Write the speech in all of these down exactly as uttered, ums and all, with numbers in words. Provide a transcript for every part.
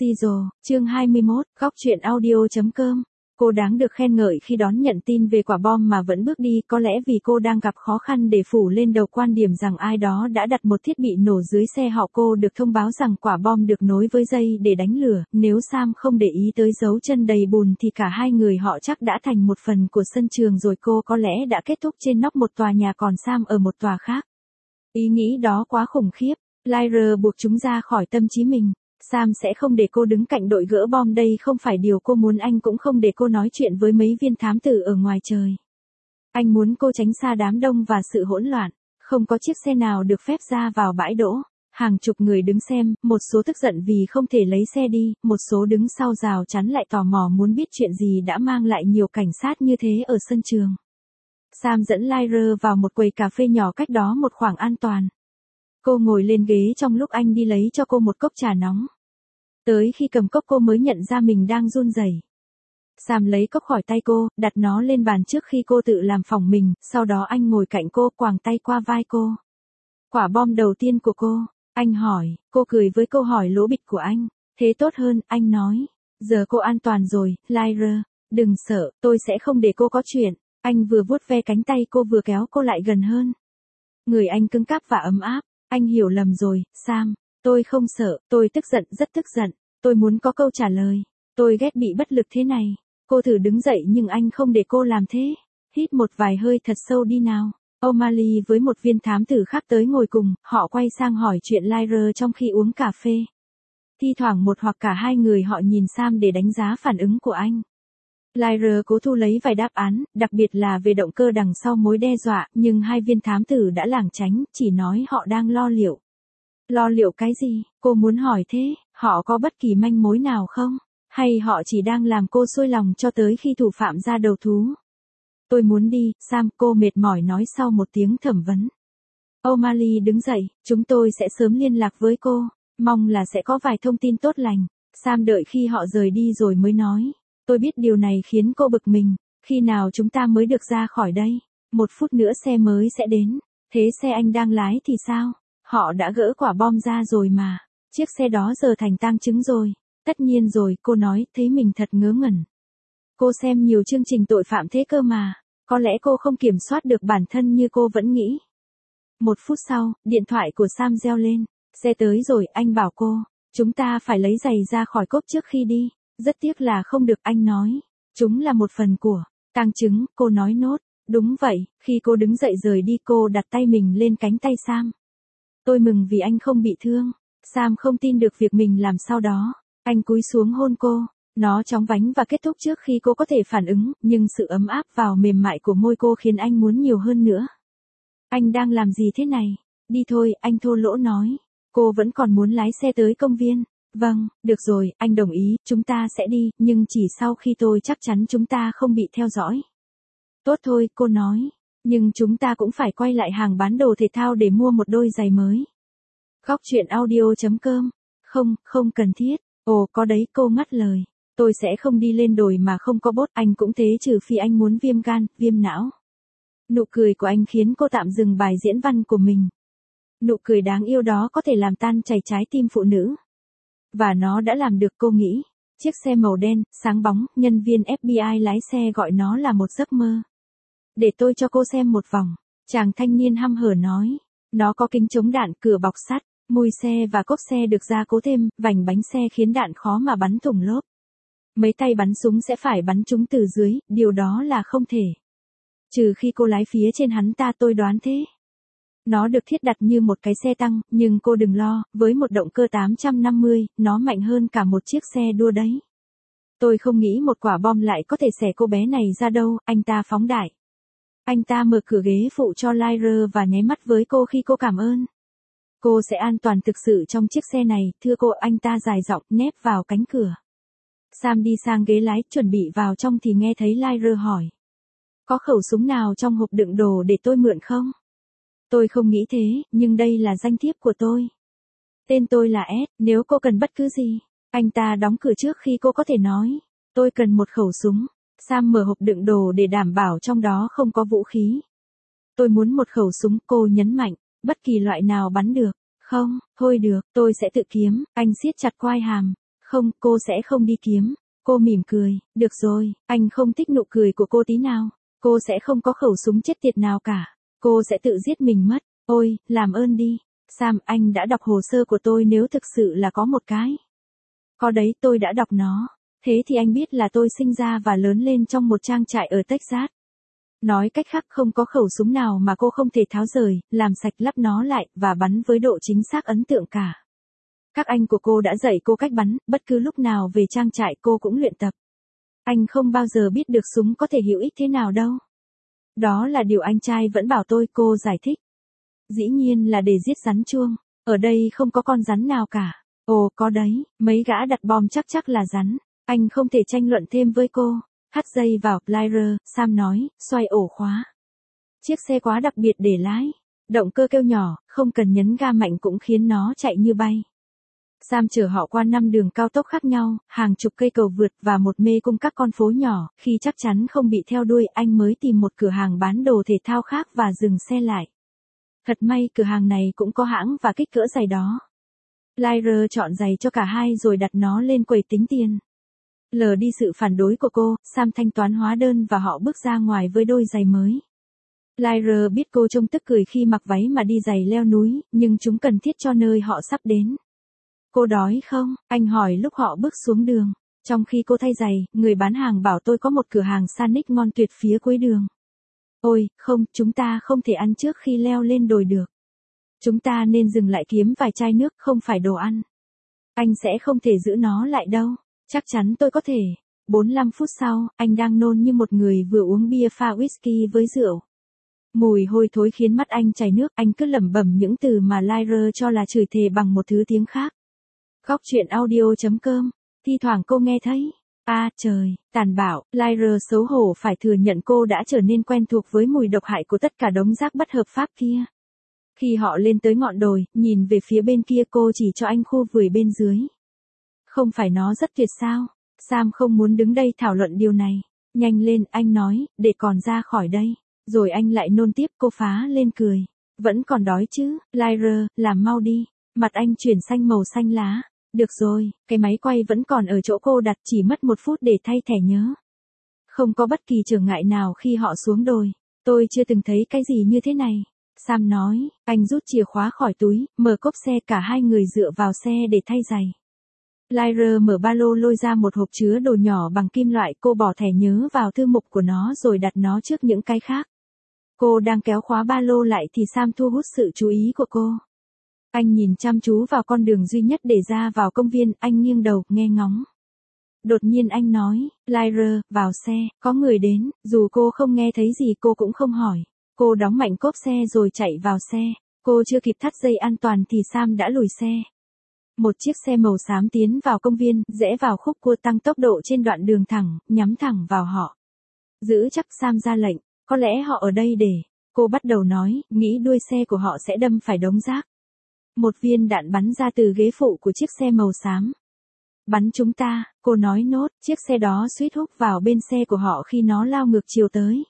Zero, chương hai mươi mốt, góc truyện audio.com. Cô đáng được khen ngợi khi đón nhận tin về quả bom mà vẫn bước đi, có lẽ vì cô đang gặp khó khăn để phủ lên đầu quan điểm rằng ai đó đã đặt một thiết bị nổ dưới xe họ. Cô được thông báo rằng quả bom được nối với dây để đánh lửa, nếu Sam không để ý tới dấu chân đầy bùn thì cả hai người họ chắc đã thành một phần của sân trường rồi. Cô có lẽ đã kết thúc trên nóc một tòa nhà còn Sam ở một tòa khác. Ý nghĩ đó quá khủng khiếp. Lyra buộc chúng ra khỏi tâm trí mình. Sam sẽ không để cô đứng cạnh đội gỡ bom, đây không phải điều cô muốn. Anh cũng không để cô nói chuyện với mấy viên thám tử ở ngoài trời. Anh muốn cô tránh xa đám đông và sự hỗn loạn. Không có chiếc xe nào được phép ra vào bãi đỗ. Hàng chục người đứng xem, một số tức giận vì không thể lấy xe đi, một số đứng sau rào chắn lại tò mò muốn biết chuyện gì đã mang lại nhiều cảnh sát như thế ở sân trường. Sam dẫn Lyra vào một quầy cà phê nhỏ cách đó một khoảng an toàn. Cô ngồi lên ghế trong lúc anh đi lấy cho cô một cốc trà nóng. Tới khi cầm cốc cô mới nhận ra mình đang run rẩy. Sam lấy cốc khỏi tay cô, đặt nó lên bàn trước khi cô tự làm phỏng mình, sau đó anh ngồi cạnh cô, quàng tay qua vai cô. Quả bom đầu tiên của cô, anh hỏi. Cô cười với câu hỏi lố bịch của anh. Thế tốt hơn, anh nói. Giờ cô an toàn rồi, Lyra. Đừng sợ, tôi sẽ không để cô có chuyện. Anh vừa vuốt ve cánh tay cô vừa kéo cô lại gần hơn. Người anh cứng cáp và ấm áp. Anh hiểu lầm rồi, Sam. Tôi không sợ, tôi tức giận, rất tức giận. Tôi muốn có câu trả lời. Tôi ghét bị bất lực thế này. Cô thử đứng dậy nhưng anh không để cô làm thế. Hít một vài hơi thật sâu đi nào. O'Malley với một viên thám tử khác tới ngồi cùng, họ quay sang hỏi chuyện Lyra trong khi uống cà phê. Thi thoảng một hoặc cả hai người họ nhìn Sam để đánh giá phản ứng của anh. Lyra cố thu lấy vài đáp án, đặc biệt là về động cơ đằng sau mối đe dọa, nhưng hai viên thám tử đã lảng tránh, chỉ nói họ đang lo liệu. Lo liệu cái gì? Cô muốn hỏi thế, họ có bất kỳ manh mối nào không? Hay họ chỉ đang làm cô xuôi lòng cho tới khi thủ phạm ra đầu thú? Tôi muốn đi, Sam, cô mệt mỏi nói sau một tiếng thẩm vấn. O'Malley đứng dậy, chúng tôi sẽ sớm liên lạc với cô, mong là sẽ có vài thông tin tốt lành. Sam đợi khi họ rời đi rồi mới nói. Tôi biết điều này khiến cô bực mình, khi nào chúng ta mới được ra khỏi đây? Một phút nữa xe mới sẽ đến. Thế xe anh đang lái thì sao? Họ đã gỡ quả bom ra rồi mà. Chiếc xe đó giờ thành tang chứng rồi. Tất nhiên rồi, cô nói, thấy mình thật ngớ ngẩn. Cô xem nhiều chương trình tội phạm thế cơ mà. Có lẽ cô không kiểm soát được bản thân như cô vẫn nghĩ. Một phút sau, điện thoại của Sam reo lên. Xe tới rồi, anh bảo cô. Chúng ta phải lấy giày ra khỏi cốp trước khi đi. Rất tiếc là không được, anh nói. Chúng là một phần của tang chứng, cô nói nốt. Đúng vậy, khi cô đứng dậy rời đi cô đặt tay mình lên cánh tay Sam. Tôi mừng vì anh không bị thương. Sam không tin được việc mình làm sau đó. Anh cúi xuống hôn cô. Nó chóng vánh và kết thúc trước khi cô có thể phản ứng, nhưng sự ấm áp vào mềm mại của môi cô khiến anh muốn nhiều hơn nữa. Anh đang làm gì thế này? Đi thôi, anh thô lỗ nói. Cô vẫn còn muốn lái xe tới công viên. Vâng, được rồi, anh đồng ý, chúng ta sẽ đi, nhưng chỉ sau khi tôi chắc chắn chúng ta không bị theo dõi. Tốt thôi, cô nói. Nhưng chúng ta cũng phải quay lại hàng bán đồ thể thao để mua một đôi giày mới. Góc truyện audio.com. Không, không cần thiết. Ồ, có đấy, cô ngắt lời. Tôi sẽ không đi lên đồi mà không có bốt, anh cũng thế trừ phi anh muốn viêm gan, viêm não. Nụ cười của anh khiến cô tạm dừng bài diễn văn của mình. Nụ cười đáng yêu đó có thể làm tan chảy trái tim phụ nữ. Và nó đã làm được, cô nghĩ. Chiếc xe màu đen, sáng bóng, nhân viên ép bê i lái xe gọi nó là một giấc mơ. Để tôi cho cô xem một vòng. Chàng thanh niên hăm hở nói. Nó có kính chống đạn, cửa bọc sắt, mui xe và cốp xe được gia cố thêm, vành bánh xe khiến đạn khó mà bắn thủng lốp. Mấy tay bắn súng sẽ phải bắn chúng từ dưới, điều đó là không thể. Trừ khi cô lái phía trên hắn ta, tôi đoán thế. Nó được thiết đặt như một cái xe tăng, nhưng cô đừng lo, với một động cơ tám trăm năm mươi, nó mạnh hơn cả một chiếc xe đua đấy. Tôi không nghĩ một quả bom lại có thể xẻ cô bé này ra đâu, anh ta phóng đại. Anh ta mở cửa ghế phụ cho Lyra và nháy mắt với cô khi cô cảm ơn. Cô sẽ an toàn thực sự trong chiếc xe này, thưa cô, anh ta dài giọng nép vào cánh cửa. Sam đi sang ghế lái, chuẩn bị vào trong thì nghe thấy Lyra hỏi. Có khẩu súng nào trong hộp đựng đồ để tôi mượn không? Tôi không nghĩ thế, nhưng đây là danh thiếp của tôi. Tên tôi là Ed, nếu cô cần bất cứ gì. Anh ta đóng cửa trước khi cô có thể nói. Tôi cần một khẩu súng. Sam mở hộp đựng đồ để đảm bảo trong đó không có vũ khí. Tôi muốn một khẩu súng, cô nhấn mạnh. Bất kỳ loại nào bắn được. Không, thôi được, tôi sẽ tự kiếm. Anh siết chặt quai hàm. Không, cô sẽ không đi kiếm. Cô mỉm cười, được rồi, anh không thích nụ cười của cô tí nào. Cô sẽ không có khẩu súng chết tiệt nào cả. Cô sẽ tự giết mình mất. Ôi, làm ơn đi. Sam, anh đã đọc hồ sơ của tôi nếu thực sự là có một cái. Có đấy, tôi đã đọc nó. Thế thì anh biết là tôi sinh ra và lớn lên trong một trang trại ở Texas. Nói cách khác không có khẩu súng nào mà cô không thể tháo rời, làm sạch lắp nó lại, và bắn với độ chính xác ấn tượng cả. Các anh của cô đã dạy cô cách bắn, bất cứ lúc nào về trang trại cô cũng luyện tập. Anh không bao giờ biết được súng có thể hữu ích thế nào đâu. Đó là điều anh trai vẫn bảo tôi, cô giải thích. Dĩ nhiên là để giết rắn chuông, ở đây không có con rắn nào cả. Ồ, có đấy, mấy gã đặt bom chắc chắc là rắn. Anh không thể tranh luận thêm với cô. Thắt dây vào, Lyra, Sam nói, xoay ổ khóa. Chiếc xe quá đặc biệt để lái. Động cơ kêu nhỏ, không cần nhấn ga mạnh cũng khiến nó chạy như bay. Sam chở họ qua năm đường cao tốc khác nhau, hàng chục cây cầu vượt và một mê cung các con phố nhỏ. Khi chắc chắn không bị theo đuôi, anh mới tìm một cửa hàng bán đồ thể thao khác và dừng xe lại. Thật may cửa hàng này cũng có hãng và kích cỡ giày đó. Lyra chọn giày cho cả hai rồi đặt nó lên quầy tính tiền. Lờ đi sự phản đối của cô, Sam thanh toán hóa đơn và họ bước ra ngoài với đôi giày mới. Lyra biết cô trông tức cười khi mặc váy mà đi giày leo núi, nhưng chúng cần thiết cho nơi họ sắp đến. Cô đói không? Anh hỏi lúc họ bước xuống đường. Trong khi cô thay giày, người bán hàng bảo tôi có một cửa hàng sandwich ngon tuyệt phía cuối đường. Ôi, không, chúng ta không thể ăn trước khi leo lên đồi được. Chúng ta nên dừng lại kiếm vài chai nước, không phải đồ ăn. Anh sẽ không thể giữ nó lại đâu. Chắc chắn tôi có thể. bốn mươi lăm phút sau, anh đang nôn như một người vừa uống bia pha whisky với rượu. Mùi hôi thối khiến mắt anh chảy nước, anh cứ lẩm bẩm những từ mà Lyra cho là chửi thề bằng một thứ tiếng khác. Góc truyện audio chấm com, thi thoảng cô nghe thấy. À trời, tàn bạo, Lyra xấu hổ phải thừa nhận cô đã trở nên quen thuộc với mùi độc hại của tất cả đống rác bất hợp pháp kia. Khi họ lên tới ngọn đồi, nhìn về phía bên kia cô chỉ cho anh khu vườn bên dưới. Không phải nó rất tuyệt sao? Sam không muốn đứng đây thảo luận điều này. Nhanh lên, anh nói, để còn ra khỏi đây. Rồi anh lại nôn tiếp, cô phá lên cười. Vẫn còn đói chứ, Lyra, làm mau đi. Mặt anh chuyển xanh màu xanh lá. Được rồi, cái máy quay vẫn còn ở chỗ cô đặt, chỉ mất một phút để thay thẻ nhớ. Không có bất kỳ trở ngại nào khi họ xuống đồi. Tôi chưa từng thấy cái gì như thế này. Sam nói, anh rút chìa khóa khỏi túi, mở cốp xe, cả hai người dựa vào xe để thay giày. Lyra mở ba lô lôi ra một hộp chứa đồ nhỏ bằng kim loại, cô bỏ thẻ nhớ vào thư mục của nó rồi đặt nó trước những cái khác. Cô đang kéo khóa ba lô lại thì Sam thu hút sự chú ý của cô. Anh nhìn chăm chú vào con đường duy nhất để ra vào công viên, anh nghiêng đầu, nghe ngóng. Đột nhiên anh nói, Lyra, vào xe, có người đến, dù cô không nghe thấy gì cô cũng không hỏi. Cô đóng mạnh cốp xe rồi chạy vào xe. Cô chưa kịp thắt dây an toàn thì Sam đã lùi xe. Một chiếc xe màu xám tiến vào công viên, rẽ vào khúc cua tăng tốc độ trên đoạn đường thẳng, nhắm thẳng vào họ. Giữ chắc, Sam ra lệnh, có lẽ họ ở đây để... Cô bắt đầu nói, nghĩ đuôi xe của họ sẽ đâm phải đống rác. Một viên đạn bắn ra từ ghế phụ của chiếc xe màu xám. Bắn chúng ta, cô nói nốt, chiếc xe đó suýt húc vào bên xe của họ khi nó lao ngược chiều tới.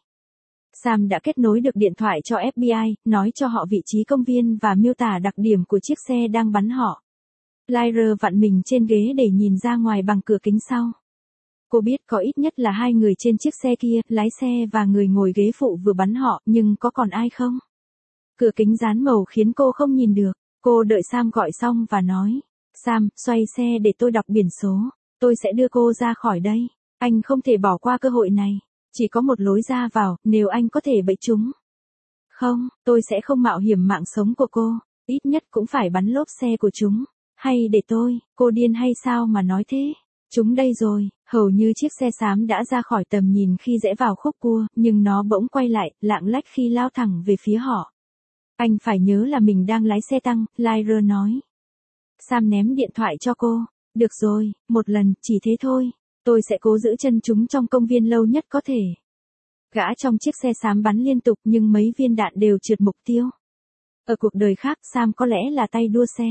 Sam đã kết nối được điện thoại cho ép bê i, nói cho họ vị trí công viên và miêu tả đặc điểm của chiếc xe đang bắn họ. Lyra vặn mình trên ghế để nhìn ra ngoài bằng cửa kính sau. Cô biết có ít nhất là hai người trên chiếc xe kia, lái xe và người ngồi ghế phụ vừa bắn họ, nhưng có còn ai không? Cửa kính dán màu khiến cô không nhìn được. Cô đợi Sam gọi xong và nói, Sam, xoay xe để tôi đọc biển số, tôi sẽ đưa cô ra khỏi đây. Anh không thể bỏ qua cơ hội này. Chỉ có một lối ra vào, nếu anh có thể bẫy chúng. Không, tôi sẽ không mạo hiểm mạng sống của cô, ít nhất cũng phải bắn lốp xe của chúng. Hay để tôi, cô điên hay sao mà nói thế? Chúng đây rồi, hầu như chiếc xe xám đã ra khỏi tầm nhìn khi rẽ vào khúc cua, nhưng nó bỗng quay lại, lạng lách khi lao thẳng về phía họ. Anh phải nhớ là mình đang lái xe tăng, Lyra nói. Sam ném điện thoại cho cô. Được rồi, một lần, chỉ thế thôi. Tôi sẽ cố giữ chân chúng trong công viên lâu nhất có thể. Gã trong chiếc xe xám bắn liên tục nhưng mấy viên đạn đều trượt mục tiêu. Ở cuộc đời khác, Sam có lẽ là tay đua xe.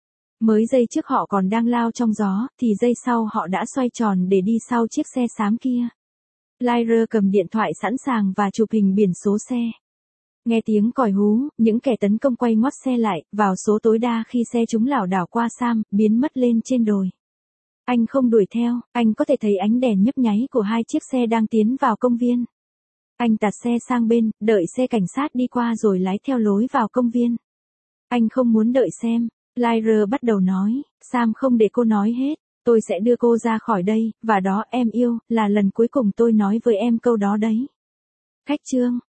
Mới giây trước họ còn đang lao trong gió, thì giây sau họ đã xoay tròn để đi sau chiếc xe xám kia. Lyra cầm điện thoại sẵn sàng và chụp hình biển số xe. Nghe tiếng còi hú, những kẻ tấn công quay ngoắt xe lại, vào số tối đa khi xe chúng lảo đảo qua Sam, biến mất lên trên đồi. Anh không đuổi theo, anh có thể thấy ánh đèn nhấp nháy của hai chiếc xe đang tiến vào công viên. Anh tạt xe sang bên, đợi xe cảnh sát đi qua rồi lái theo lối vào công viên. Anh không muốn đợi xem. Lyra bắt đầu nói, Sam không để cô nói hết. Tôi sẽ đưa cô ra khỏi đây, và đó em yêu, là lần cuối cùng tôi nói với em câu đó đấy. Khách trương.